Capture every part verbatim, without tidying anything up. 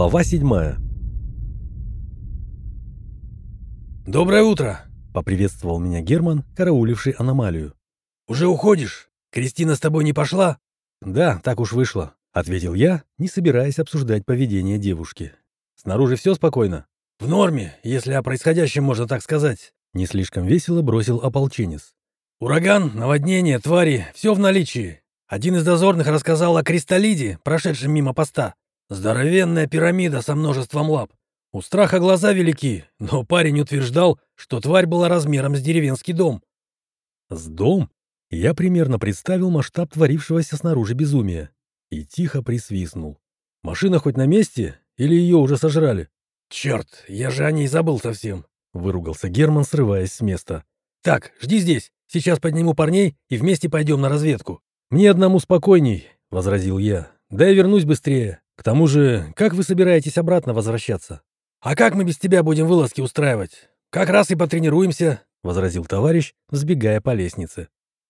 Глава седьмая. «Доброе утро!» — поприветствовал меня Герман, карауливший аномалию. «Уже уходишь? Кристина с тобой не пошла?» «Да, так уж вышло», — ответил я, не собираясь обсуждать поведение девушки. «Снаружи все спокойно?» «В норме, если о происходящем можно так сказать». Не слишком весело бросил ополченец. «Ураган, наводнение, твари — все в наличии. Один из дозорных рассказал о кристаллиде, прошедшем мимо поста. Здоровенная пирамида со множеством лап. У страха глаза велики, но парень утверждал, что тварь была размером с деревенский дом». «С дом?» Я примерно представил масштаб творившегося снаружи безумия и тихо присвистнул. «Машина хоть на месте или ее уже сожрали?» «Черт, я же о ней забыл совсем», — выругался Герман, срываясь с места. «Так, жди здесь. Сейчас подниму парней и вместе пойдем на разведку». «Мне одному спокойней», — возразил я. «Да я вернусь быстрее. К тому же, как вы собираетесь обратно возвращаться?» «А как мы без тебя будем вылазки устраивать? Как раз и потренируемся», — возразил товарищ, взбегая по лестнице.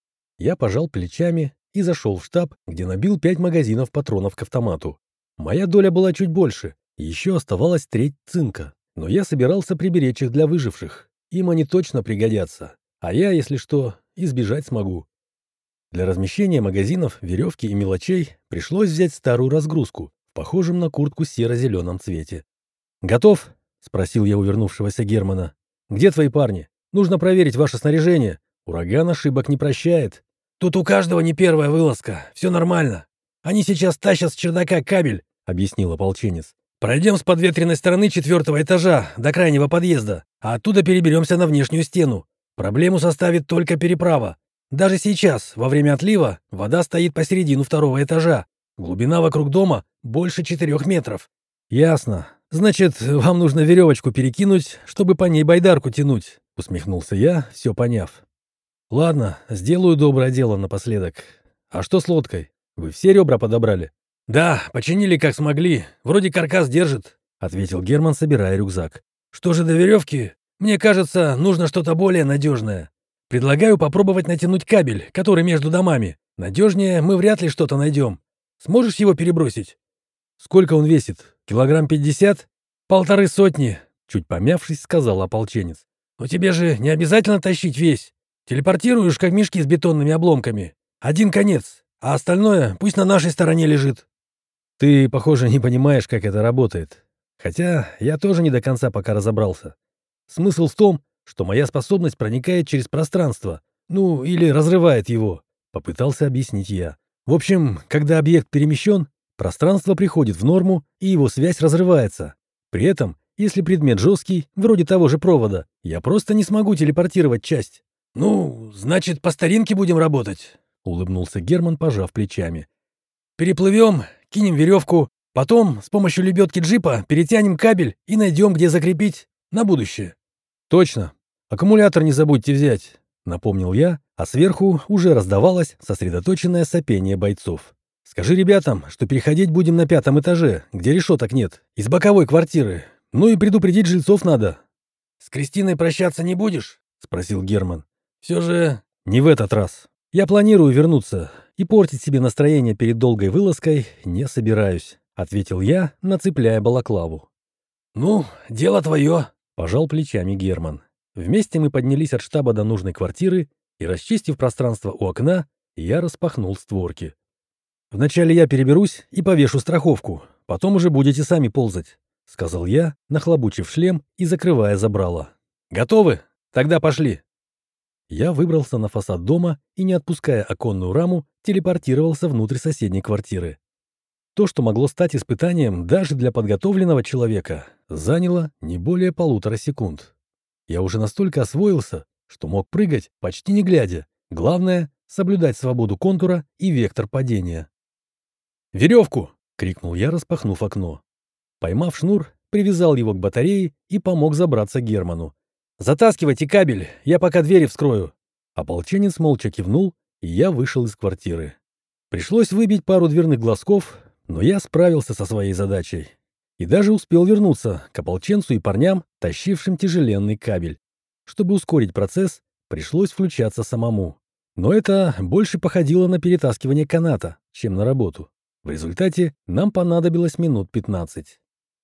Я пожал плечами и зашел в штаб, где набил пять магазинов патронов к автомату. Моя доля была чуть больше, еще оставалась треть цинка, но я собирался приберечь их для выживших. Им они точно пригодятся, а я, если что, избежать смогу. Для размещения магазинов, веревки и мелочей пришлось взять старую разгрузку в похожем на куртку серо-зеленом цвете. «Готов?» — спросил я у вернувшегося Германа. «Где твои парни? Нужно проверить ваше снаряжение. Ураган ошибок не прощает». «Тут у каждого не первая вылазка, все нормально. Они сейчас тащат с чердака кабель», — объяснил ополченец. «Пройдем с подветренной стороны четвертого этажа до крайнего подъезда, а оттуда переберемся на внешнюю стену. Проблему составит только переправа. Даже сейчас, во время отлива, вода стоит посередину второго этажа. Глубина вокруг дома больше четырех метров». «Ясно. Значит, вам нужно веревочку перекинуть, чтобы по ней байдарку тянуть», — усмехнулся я, все поняв. «Ладно, сделаю доброе дело напоследок. А что с лодкой? Вы все ребра подобрали?» «Да, починили как смогли. Вроде каркас держит», — ответил Герман, собирая рюкзак. «Что же до веревки? Мне кажется, нужно что-то более надежное. Предлагаю попробовать натянуть кабель, который между домами. Надежнее мы вряд ли что-то найдем. Сможешь его перебросить?» «Сколько он весит? Килограмм пятьдесят?» «Полторы сотни», — чуть помявшись, сказал ополченец. «Но тебе же не обязательно тащить весь. Телепортируешь, как мешки с бетонными обломками. Один конец, а остальное пусть на нашей стороне лежит». «Ты, похоже, не понимаешь, как это работает. Хотя я тоже не до конца пока разобрался. Смысл в том, что моя способность проникает через пространство, ну, или разрывает его», — попытался объяснить я. «В общем, когда объект перемещен, пространство приходит в норму, и его связь разрывается. При этом, если предмет жесткий, вроде того же провода, я просто не смогу телепортировать часть». «Ну, значит, по старинке будем работать», — улыбнулся Герман, пожав плечами. «Переплывем, кинем веревку, потом с помощью лебедки джипа перетянем кабель и найдем, где закрепить на будущее». «Точно. Аккумулятор не забудьте взять», — напомнил я, а сверху уже раздавалось сосредоточенное сопение бойцов. «Скажи ребятам, что переходить будем на пятом этаже, где решеток нет, из боковой квартиры. Ну и предупредить жильцов надо». «С Кристиной прощаться не будешь?» — спросил Герман. «Все же...» «Не в этот раз. Я планирую вернуться, и портить себе настроение перед долгой вылазкой не собираюсь», — ответил я, нацепляя балаклаву. «Ну, дело твое», — пожал плечами Герман. Вместе мы поднялись от штаба до нужной квартиры, и, расчистив пространство у окна, я распахнул створки. «Вначале я переберусь и повешу страховку, потом уже будете сами ползать», — сказал я, нахлобучив шлем и закрывая забрало. «Готовы? Тогда пошли». Я выбрался на фасад дома и, не отпуская оконную раму, телепортировался внутрь соседней квартиры. То, что могло стать испытанием даже для подготовленного человека, заняло не более полутора секунд. Я уже настолько освоился, что мог прыгать, почти не глядя. Главное — соблюдать свободу контура и вектор падения. «Веревку!» — крикнул я, распахнув окно. Поймав шнур, привязал его к батарее и помог забраться Герману. «Затаскивайте кабель, я пока двери вскрою». Ополченец молча кивнул, и я вышел из квартиры. Пришлось выбить пару дверных глазков, но я справился со своей задачей. И даже успел вернуться к ополченцу и парням, тащившим тяжеленный кабель. Чтобы ускорить процесс, пришлось включаться самому. Но это больше походило на перетаскивание каната, чем на работу. В результате нам понадобилось минут пятнадцать.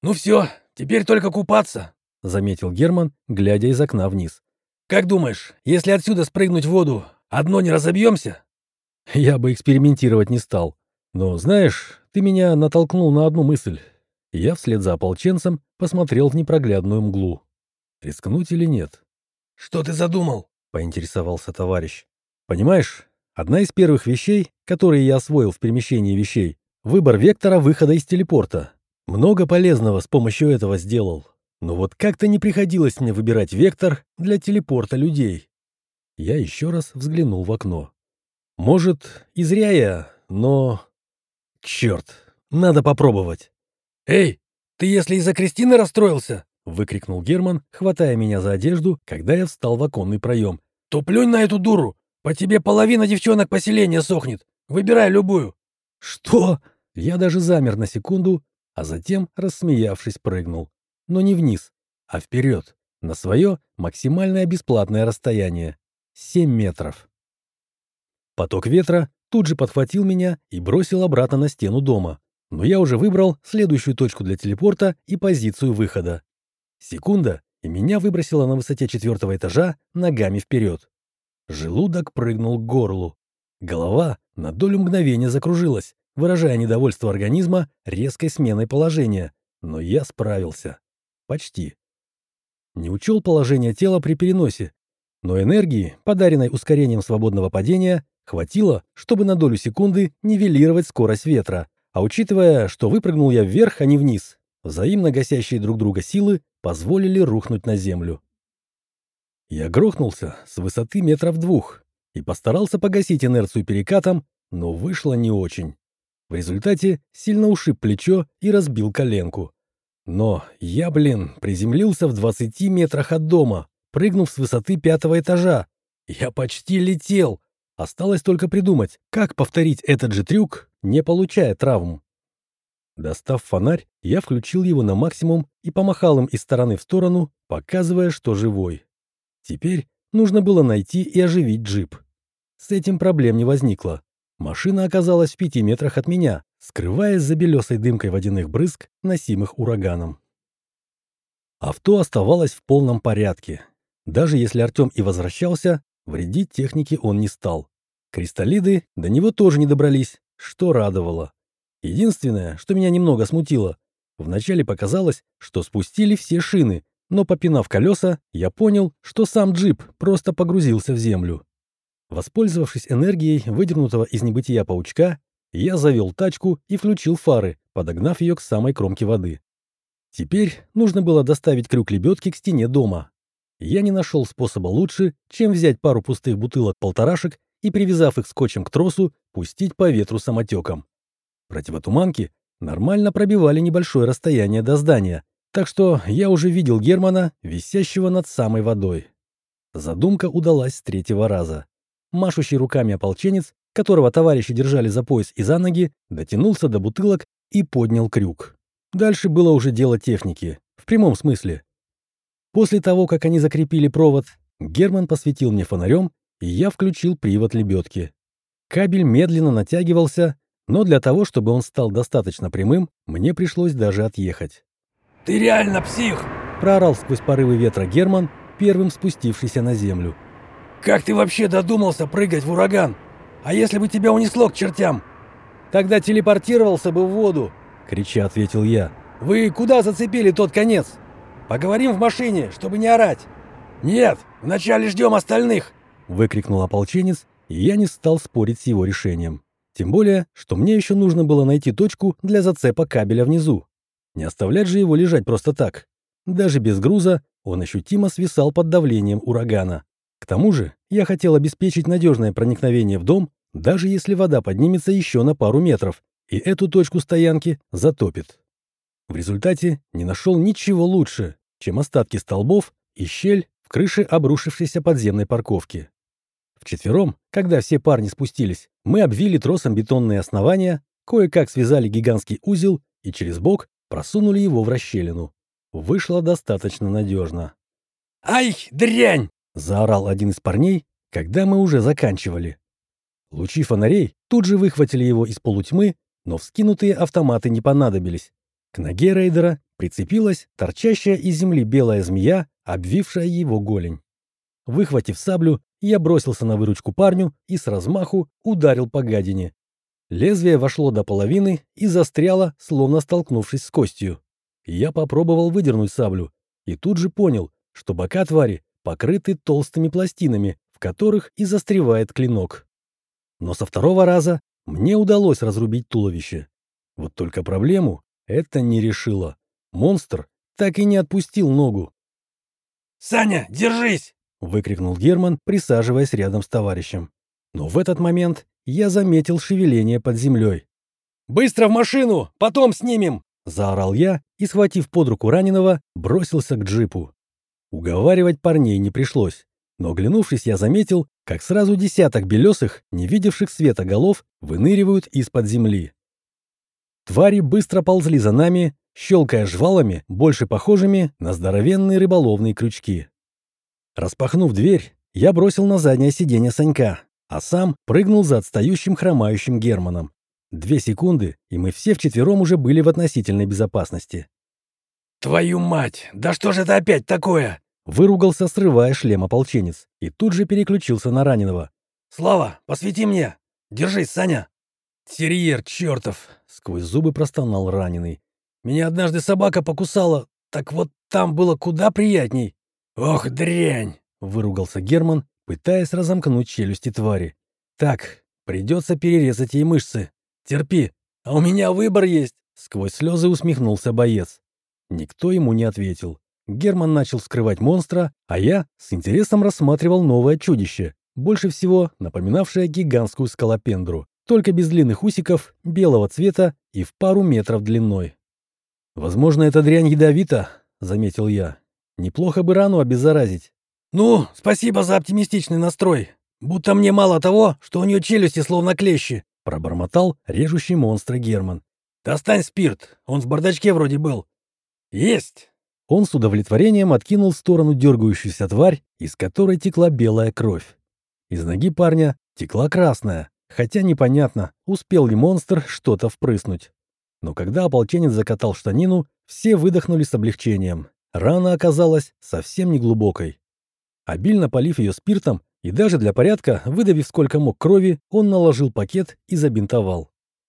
«Ну все, теперь только купаться», — заметил Герман, глядя из окна вниз. «Как думаешь, если отсюда спрыгнуть в воду, одно не разобьемся?» Я бы экспериментировать не стал. Но, знаешь, ты меня натолкнул на одну мысль. Я вслед за ополченцем посмотрел в непроглядную мглу. Рискнуть или нет? «Что ты задумал?» — поинтересовался товарищ. «Понимаешь, одна из первых вещей, которые я освоил в перемещении вещей, выбор вектора выхода из телепорта. Много полезного с помощью этого сделал. Но вот как-то не приходилось мне выбирать вектор для телепорта людей». Я еще раз взглянул в окно. Может, и зря я, но... Черт, надо попробовать. «Эй, ты если из-за Кристины расстроился?» — выкрикнул Герман, хватая меня за одежду, когда я встал в оконный проем. «То плюнь на эту дуру! По тебе половина девчонок поселения сохнет! Выбирай любую!» «Что?» Я даже замер на секунду, а затем, рассмеявшись, прыгнул. Но не вниз, а вперед, на свое максимальное бесплатное расстояние — семь метров. Поток ветра тут же подхватил меня и бросил обратно на стену дома. Но я уже выбрал следующую точку для телепорта и позицию выхода. Секунда, и меня выбросило на высоте четвертого этажа ногами вперед. Желудок прыгнул к горлу. Голова на долю мгновения закружилась, выражая недовольство организма резкой сменой положения. Но я справился. Почти. Не учел положение тела при переносе, но энергии, подаренной ускорением свободного падения, хватило, чтобы на долю секунды нивелировать скорость ветра. А учитывая, что выпрыгнул я вверх, а не вниз, взаимно гасящие друг друга силы позволили рухнуть на землю. Я грохнулся с высоты метров двух и постарался погасить инерцию перекатом, но вышло не очень. В результате сильно ушиб плечо и разбил коленку. Но я, блин, приземлился в двадцати метрах от дома, прыгнув с высоты пятого этажа. Я почти летел. Осталось только придумать, как повторить этот же трюк, не получая травм. Достав фонарь, я включил его на максимум и помахал им из стороны в сторону, показывая, что живой. Теперь нужно было найти и оживить джип. С этим проблем не возникло. Машина оказалась в пяти метрах от меня, скрываясь за белесой дымкой водяных брызг, носимых ураганом. Авто оставалось в полном порядке. Даже если Артем и возвращался, вредить технике он не стал. Кристаллиды до него тоже не добрались, что радовало. Единственное, что меня немного смутило, вначале показалось, что спустили все шины, но, попинав колеса, я понял, что сам джип просто погрузился в землю. Воспользовавшись энергией выдернутого из небытия паучка, я завел тачку и включил фары, подогнав ее к самой кромке воды. Теперь нужно было доставить крюк лебедки к стене дома. Я не нашел способа лучше, чем взять пару пустых бутылок полторашек и, привязав их скотчем к тросу, пустить по ветру самотеком. Противотуманки нормально пробивали небольшое расстояние до здания, так что я уже видел Германа, висящего над самой водой. Задумка удалась с третьего раза. Машущий руками ополченец, которого товарищи держали за пояс и за ноги, дотянулся до бутылок и поднял крюк. Дальше было уже дело техники, в прямом смысле. После того, как они закрепили провод, Герман посветил мне фонарем, и я включил привод лебедки. Кабель медленно натягивался, но для того, чтобы он стал достаточно прямым, мне пришлось даже отъехать. «Ты реально псих!» — проорал сквозь порывы ветра Герман, первым спустившийся на землю. «Как ты вообще додумался прыгать в ураган? А если бы тебя унесло к чертям?» «Тогда телепортировался бы в воду!» — крича ответил я. «Вы куда зацепили тот конец? Поговорим в машине, чтобы не орать!» «Нет, вначале ждем остальных!» — выкрикнул ополченец, и я не стал спорить с его решением. Тем более, что мне еще нужно было найти точку для зацепа кабеля внизу. Не оставлять же его лежать просто так. Даже без груза он ощутимо свисал под давлением урагана. К тому же я хотел обеспечить надежное проникновение в дом, даже если вода поднимется еще на пару метров, и эту точку стоянки затопит. В результате не нашел ничего лучше, чем остатки столбов и щель в крыше обрушившейся подземной парковки. Вчетвером, когда все парни спустились, мы обвили тросом бетонные основания, кое-как связали гигантский узел и через бок просунули его в расщелину. Вышло достаточно надежно. «Ай, дрянь!» — заорал один из парней, когда мы уже заканчивали. Лучи фонарей тут же выхватили его из полутьмы, но вскинутые автоматы не понадобились. К ноге рейдера прицепилась торчащая из земли белая змея, обвившая его голень. Выхватив саблю, я бросился на выручку парню и с размаху ударил по гадине. Лезвие вошло до половины и застряло, словно столкнувшись с костью. Я попробовал выдернуть саблю и тут же понял, что бока твари покрыты толстыми пластинами, в которых и застревает клинок. Но со второго раза мне удалось разрубить туловище. Вот только проблему это не решило. Монстр так и не отпустил ногу. «Саня, держись!» — выкрикнул Герман, присаживаясь рядом с товарищем. Но в этот момент я заметил шевеление под землей. «Быстро в машину! Потом снимем!» — заорал я и, схватив под руку раненого, бросился к джипу. Уговаривать парней не пришлось, но, оглянувшись, я заметил, как сразу десяток белесых, не видевших света голов, выныривают из-под земли. Твари быстро ползли за нами, щелкая жвалами, больше похожими на здоровенные рыболовные крючки. Распахнув дверь, я бросил на заднее сиденье Санька, а сам прыгнул за отстающим хромающим Германом. Две секунды, и мы все вчетвером уже были в относительной безопасности. «Твою мать! Да что же это опять такое?» — выругался, срывая шлем ополченец, и тут же переключился на раненого. «Слава, посвети мне! Держись, Саня!» «Терьер чертов!» — сквозь зубы простонал раненый. «Меня однажды собака покусала, так вот там было куда приятней!» «Ох, дрянь!» — выругался Герман, пытаясь разомкнуть челюсти твари. «Так, придется перерезать ей мышцы. Терпи, а у меня выбор есть!» — сквозь слезы усмехнулся боец. Никто ему не ответил. Герман начал вскрывать монстра, а я с интересом рассматривал новое чудище, больше всего напоминавшее гигантскую скалопендру, только без длинных усиков, белого цвета и в пару метров длиной. «Возможно, эта дрянь ядовита», — заметил я. «Неплохо бы рану обеззаразить». «Ну, спасибо за оптимистичный настрой. Будто мне мало того, что у нее челюсти словно клещи», — пробормотал режущий монстра Герман. «Достань спирт, он в бардачке вроде был». «Есть!» Он с удовлетворением откинул в сторону дергающуюся тварь, из которой текла белая кровь. Из ноги парня текла красная, хотя непонятно, успел ли монстр что-то впрыснуть. Но когда ополченец закатал штанину, все выдохнули с облегчением. Рана оказалась совсем не глубокой. Обильно полив ее спиртом и даже для порядка, выдавив сколько мог крови, он наложил пакет и забинтовал.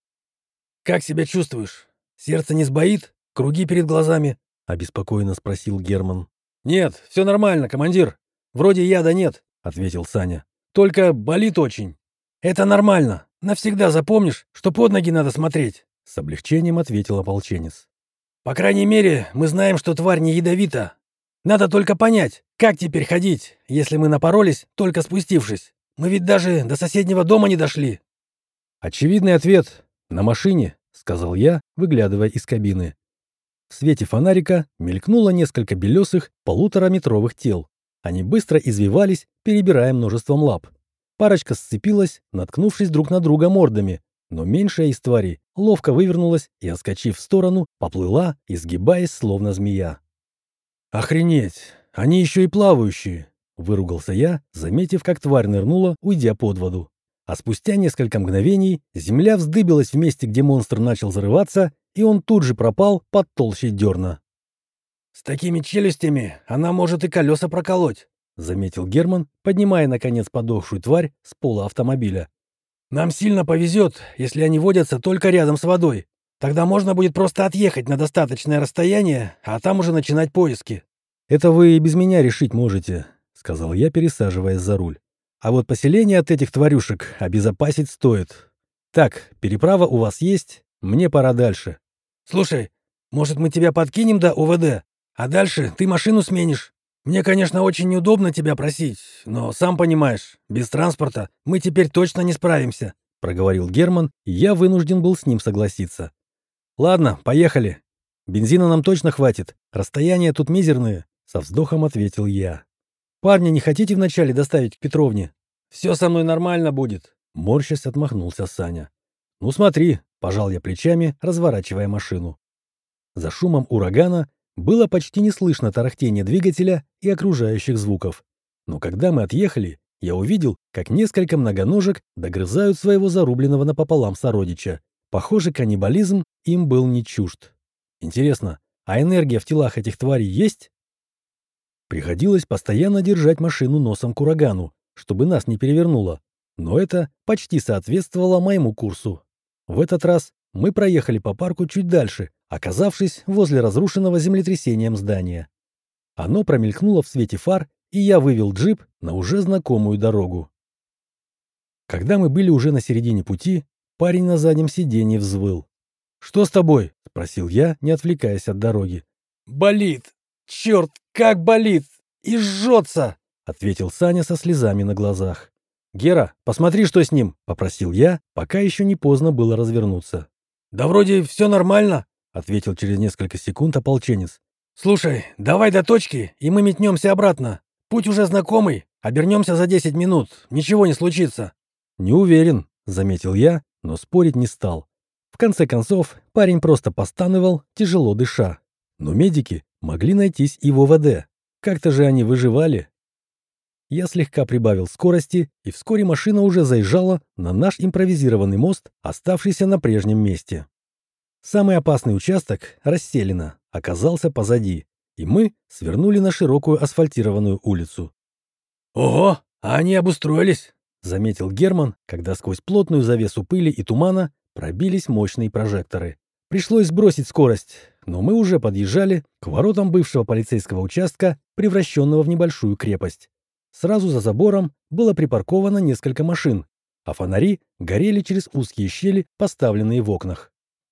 «Как себя чувствуешь? Сердце не сбоит? Круги перед глазами?» — обеспокоенно спросил Герман. «Нет, все нормально, командир. Вроде яда нет», — ответил Саня. «Только болит очень. Это нормально. Навсегда запомнишь, что под ноги надо смотреть», — с облегчением ответил ополченец. «По крайней мере, мы знаем, что тварь не ядовита. Надо только понять, как теперь ходить, если мы напоролись, только спустившись. Мы ведь даже до соседнего дома не дошли». «Очевидный ответ. На машине», — сказал я, выглядывая из кабины. В свете фонарика мелькнуло несколько белесых полутораметровых тел. Они быстро извивались, перебирая множеством лап. Парочка сцепилась, наткнувшись друг на друга мордами, но меньшая из тварей ловко вывернулась и, отскочив в сторону, поплыла, изгибаясь, словно змея. «Охренеть! Они еще и плавающие!» — выругался я, заметив, как тварь нырнула, уйдя под воду. А спустя несколько мгновений земля вздыбилась в месте, где монстр начал зарываться, и он тут же пропал под толщей дерна. «С такими челюстями она может и колеса проколоть», — заметил Герман, поднимая, наконец, подохшую тварь с пола автомобиля. «Нам сильно повезет, если они водятся только рядом с водой. Тогда можно будет просто отъехать на достаточное расстояние, а там уже начинать поиски». «Это вы и без меня решить можете», — сказал я, пересаживаясь за руль. «А вот поселение от этих тварюшек обезопасить стоит. Так, переправа у вас есть, мне пора дальше». «Слушай, может, мы тебя подкинем до УВД, а дальше ты машину сменишь? Мне, конечно, очень неудобно тебя просить, но, сам понимаешь, без транспорта мы теперь точно не справимся», — проговорил Герман, и я вынужден был с ним согласиться. «Ладно, поехали. Бензина нам точно хватит, расстояния тут мизерные», — со вздохом ответил я. «Парня не хотите вначале доставить к Петровне?» «Все со мной нормально будет», — морщась отмахнулся Саня. «Ну смотри», — пожал я плечами, разворачивая машину. За шумом урагана было почти не слышно тарахтения двигателя и окружающих звуков. Но когда мы отъехали, я увидел, как несколько многоножек догрызают своего зарубленного напополам сородича. Похоже, каннибализм им был не чужд. Интересно, а энергия в телах этих тварей есть? Приходилось постоянно держать машину носом к урагану, чтобы нас не перевернуло, но это почти соответствовало моему курсу. В этот раз мы проехали по парку чуть дальше, оказавшись возле разрушенного землетрясением здания. Оно промелькнуло в свете фар, и я вывел джип на уже знакомую дорогу. Когда мы были уже на середине пути, парень на заднем сиденье взвыл. «Что с тобой?» — спросил я, не отвлекаясь от дороги. «Болит! Черт, как болит! И жжется!» — ответил Саня со слезами на глазах. «Гера, посмотри, что с ним!» — попросил я, пока еще не поздно было развернуться. «Да вроде все нормально», — ответил через несколько секунд ополченец. «Слушай, давай до точки, и мы метнемся обратно. Путь уже знакомый, обернемся за десять минут, ничего не случится». «Не уверен», — заметил я, но спорить не стал. В конце концов, парень просто постановал, тяжело дыша. Но медики могли найтись и в о вэ дэ. Как-то же они выживали. Я слегка прибавил скорости, и вскоре машина уже заезжала на наш импровизированный мост, оставшийся на прежнем месте. Самый опасный участок, Расселина, оказался позади, и мы свернули на широкую асфальтированную улицу. «Ого, а они обустроились», — заметил Герман, когда сквозь плотную завесу пыли и тумана пробились мощные прожекторы. Пришлось сбросить скорость, но мы уже подъезжали к воротам бывшего полицейского участка, превращенного в небольшую крепость. Сразу за забором было припарковано несколько машин, а фонари горели через узкие щели, поставленные в окнах.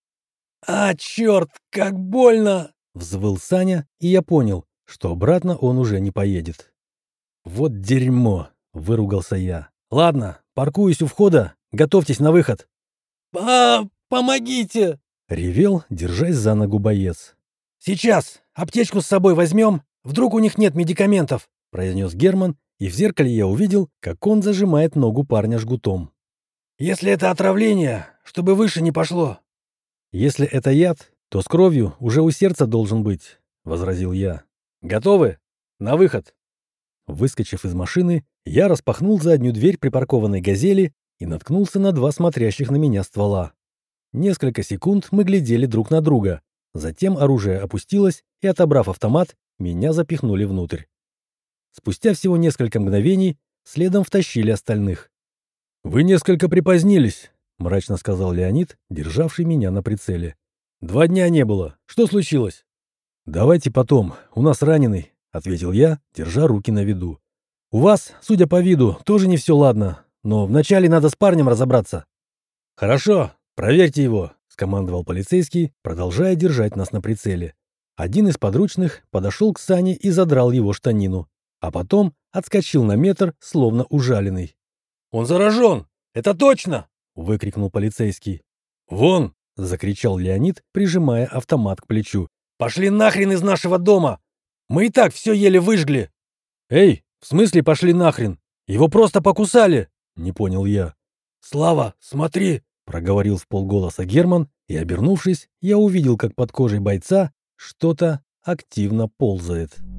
«А, черт, как больно!» — взвыл Саня, и я понял, что обратно он уже не поедет. «Вот дерьмо!» — выругался я. «Ладно, паркуюсь у входа, готовьтесь на выход». «А, помогите!» — ревел, держась за ногу боец. «Сейчас! Аптечку с собой возьмем, вдруг у них нет медикаментов!» — произнес Герман, и в зеркале я увидел, как он зажимает ногу парня жгутом. «Если это отравление, чтобы выше не пошло». «Если это яд, то с кровью уже у сердца должен быть», — возразил я. «Готовы? На выход!» Выскочив из машины, я распахнул заднюю дверь припаркованной «Газели» и наткнулся на два смотрящих на меня ствола. Несколько секунд мы глядели друг на друга. Затем оружие опустилось, и, отобрав автомат, меня запихнули внутрь. Спустя всего несколько мгновений следом втащили остальных. «Вы несколько припозднились», — мрачно сказал Леонид, державший меня на прицеле. «Два дня не было. Что случилось?» «Давайте потом. У нас раненый», — ответил я, держа руки на виду. «У вас, судя по виду, тоже не все ладно, но вначале надо с парнем разобраться». «Хорошо, проверьте его», — скомандовал полицейский, продолжая держать нас на прицеле. Один из подручных подошел к Сане и задрал его штанину, а потом отскочил на метр, словно ужаленный. «Он заражен! Это точно!» — выкрикнул полицейский. «Вон!» — закричал Леонид, прижимая автомат к плечу. «Пошли нахрен из нашего дома! Мы и так все еле выжгли!» «Эй, в смысле пошли нахрен? Его просто покусали!» — не понял я. «Слава, смотри!» — проговорил вполголоса Герман, и, обернувшись, я увидел, как под кожей бойца что-то активно ползает.